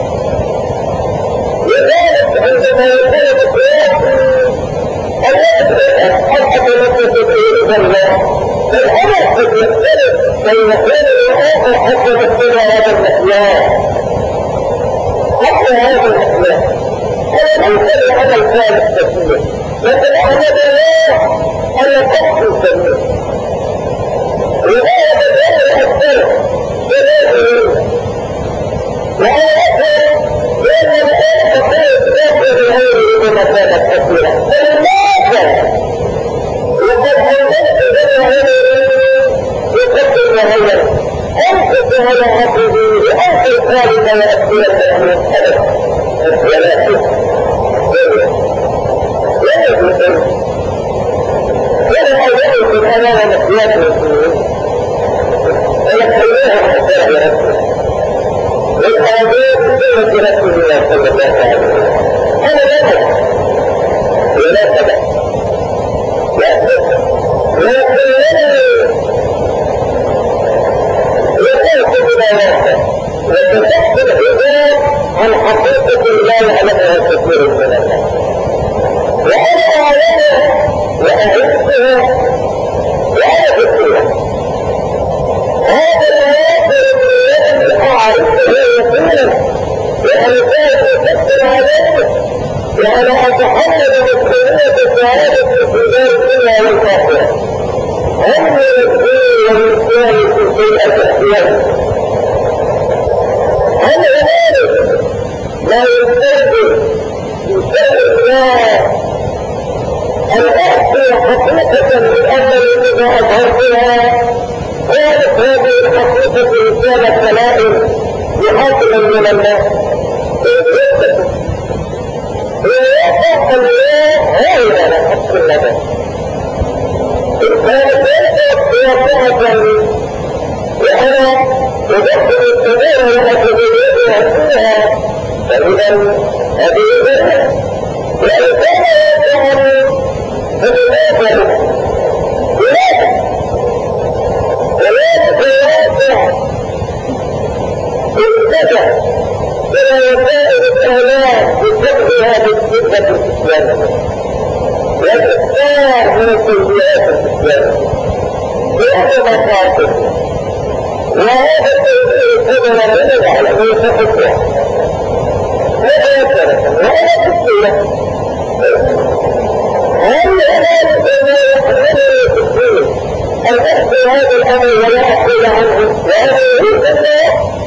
لذلك عندما يكون بقياس الذي أصحب لك تطير الله فالأمر قد يختلف بين كل الآخر حتى تكون هذا الأخلاق حتى هذا الأخلاق هذا يمكن على الخالق التسمية لكن أحمد الله أن تحكي التسمية وهذا ذلك السلف بذلك وأنا أسأل لأن الآن تقول تأخذ غيره بما كانت كثيرة فلماذا وقد أنت يقدر مهيا أنت هذا عقيدي وأنت الخالق وأسئلة من الحدث ولكن لا يجب ولا أجب أمام مسيات المسلمين ويحتويها حتى يرسل والآيات بسنة رسول الله صلى الله عليه وسلم هذا لا تبع ولا تبع وتتحدث العباد عن حقيقة لا يعلمها كثير من الناس وأنا أعلمها وأعرفها وأعرفها هذا الواقع الذي أعرفه يقينا وأنسان يفكر عليه وأنا أتحمل مسؤولية السعادة في ذلك إلا والكافر هم يكفي والإسلام في سيئة احتياج هم ذلك لا يستجد بشيء الله أن أحكي حقيقة بأن إذا أظهرتها كانت هذه الخصيصة رسالة كلام بحكم من الله ويقف الله غير حق الندى كانت هي ساعة وأنا أدخل السماء وأتبعيها فيها فإذا أبيها وإن كان يفعل فبالآخر ولكن الواقع اتجه إلى وسائل الإعلام بفقدها بالسلة الإسلامية والإكثار من السلبيات الإسلامية بأي مقاصد وهذا التوجيه قدر منه على أن يتفقه وهكذا وهذا تسلية وهي أمام الدنيا يحمله التسلية الأخذ هذا الأمر ولا أخذ عنه وهذا يريد الله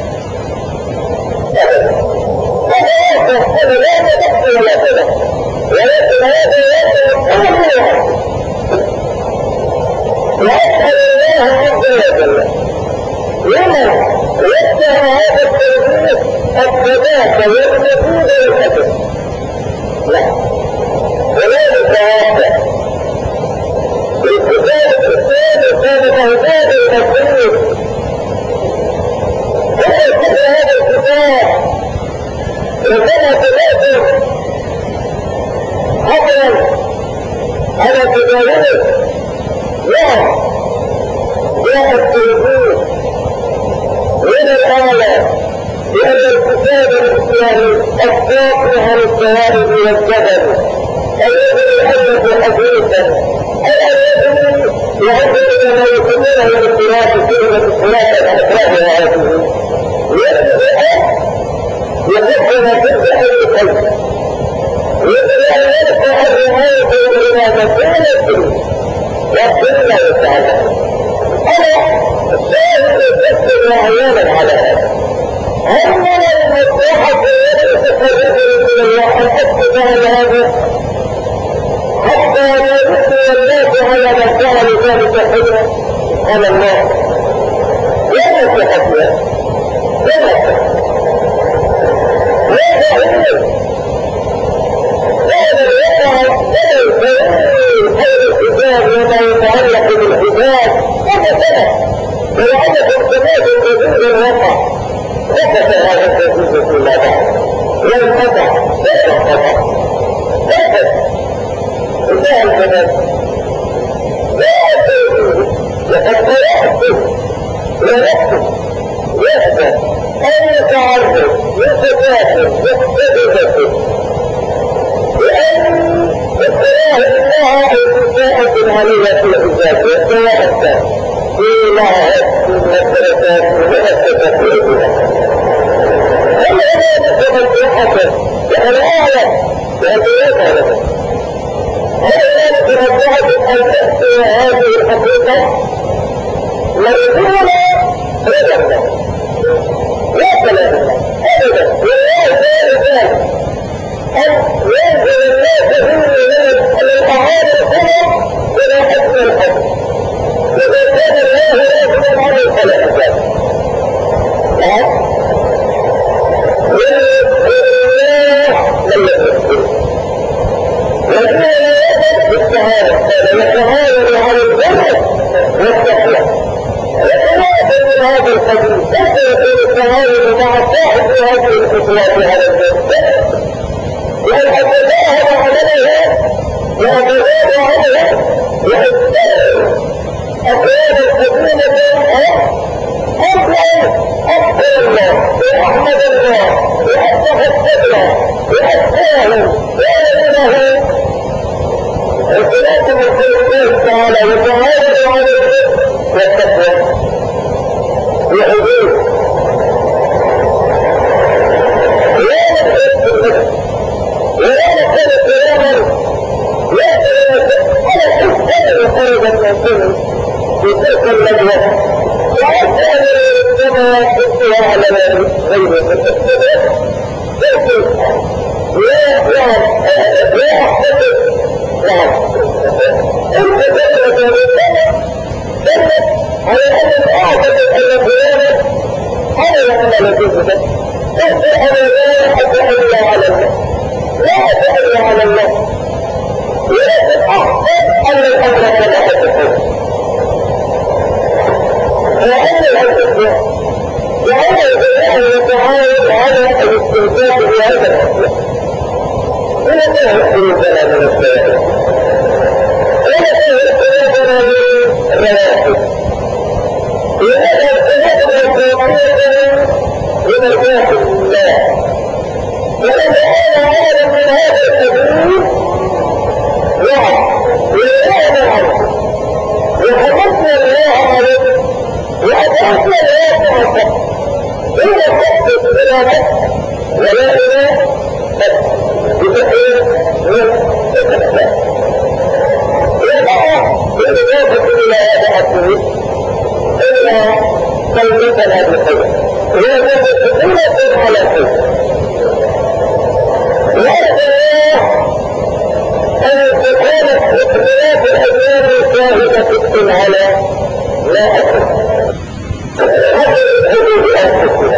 أنا لا تدخل ولا تدخل ولكن هذا يأخذ الأمر وأسأل الله عز وجل لما يفتح هذا التوجيه الثبات والنفوذ والأجل لا وذلك هذا الاتفاق الإسلامي كان موجود المسؤول ويكون هذا الاتفاق وكما تلاقي حقا على تجاربه لا جاء التوجيه من الأعلى لأن الكتاب الإسلامي الصافي عن الشهادة والجبل الذي يحدث حديثا الذي يحدث ما يسمونه بالاختلاف كلمة اختلاف الأفراد هذه يحبنا كل أي خلق يجب أن يدفع الرعاية إلى مسؤولة ربنا تعالى أنا شاهد يفكر عيانا على هذا أما المصلحة يتفرد من الله أن أكتب على هذا حتى لا يسمى الناس على ما فعل ذلك حلو على الله لا مصلحة لا الحجاب وما يتعلق بالحجاب ومثلا ولعلك التماس الجديد الوقع ثبت هذا الجديد فيما بعد والقطع لا ينقطع ثبت انتهى التماس لا أتيه لقد لا يحدث لا يحدث يحدث أن يتعرض يتكافل يحتفظ لأن الصلاة إنها الإنساءة العلية في الحجاب والصلاة في معهد في المدرسات في مؤسسة في الجنة ولا ذلك مصلحة لأن أعلم بأن يفعل ولا ذلك مصلحة أن تأتي هذه الحقيقة مرسولة رضا الله لا كلام أبدا والله ذلك أن ينزل الناس من الأعالي الخلق إلى حسن الحق إذا كان الله يجب عن الخلق ذلك نعم الله من يتحدث وكان يجب بالتعاون يتعاون على الجنة والتقوى ويتعاون هذا الحديث كيف يكون التعاون مع صاحب هذه الخطوات على الجنة وأن أتباهد عليها وأتباهد عليها وأتباهد أقوال القديمة منها أكبر الله وأحمد الله وأتحدث الله وأتباهد وأتباهد الصلاة من الله تعالى وتعالى على البر والتقوى وحدود لا نحب النفس ولا نحب كلاما لا على حسن خرجا من سنه في تلك النجوى وأسأل كما كنتها على غيره لا أحتفظ نعم انت تبقى على أن أن فلانا هذا يعمل جزءا أنا لا أتألى على الله لا أتألى على الله ولكن أحسن أن الأمر كما تكون وأن الأسئلة وأن الإله يتعاون على الاستمتاع بهذا الأسئلة ولا تهدي لنا من السيارة ولا تهدي لنا من الرواتب ولا تهدي لنا من الواحد الله ولم يكن هذا من هذا السبيل ويعلم عنه وحفظنا الله عليه وأتعطنا الله تعالى إلا تحدث إلى ولا إلى بتحير من الأسفل يبقى بالإضافة إلى هذا السبيل إلا قلبنا بالخير وهذا كل على الخير أن تكون اختلاف الأديان شاهدة على لا أكل هذه بأنفسنا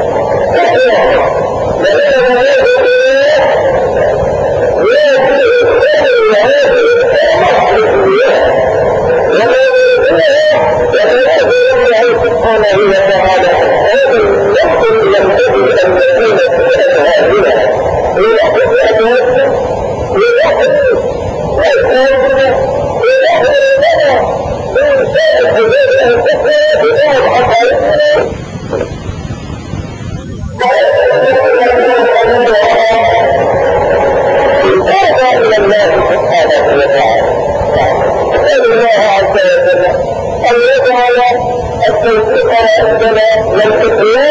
سبحانه وتعالى هذا النفس لم تجد أن تكون هذه التوفيق عندنا والإخلاص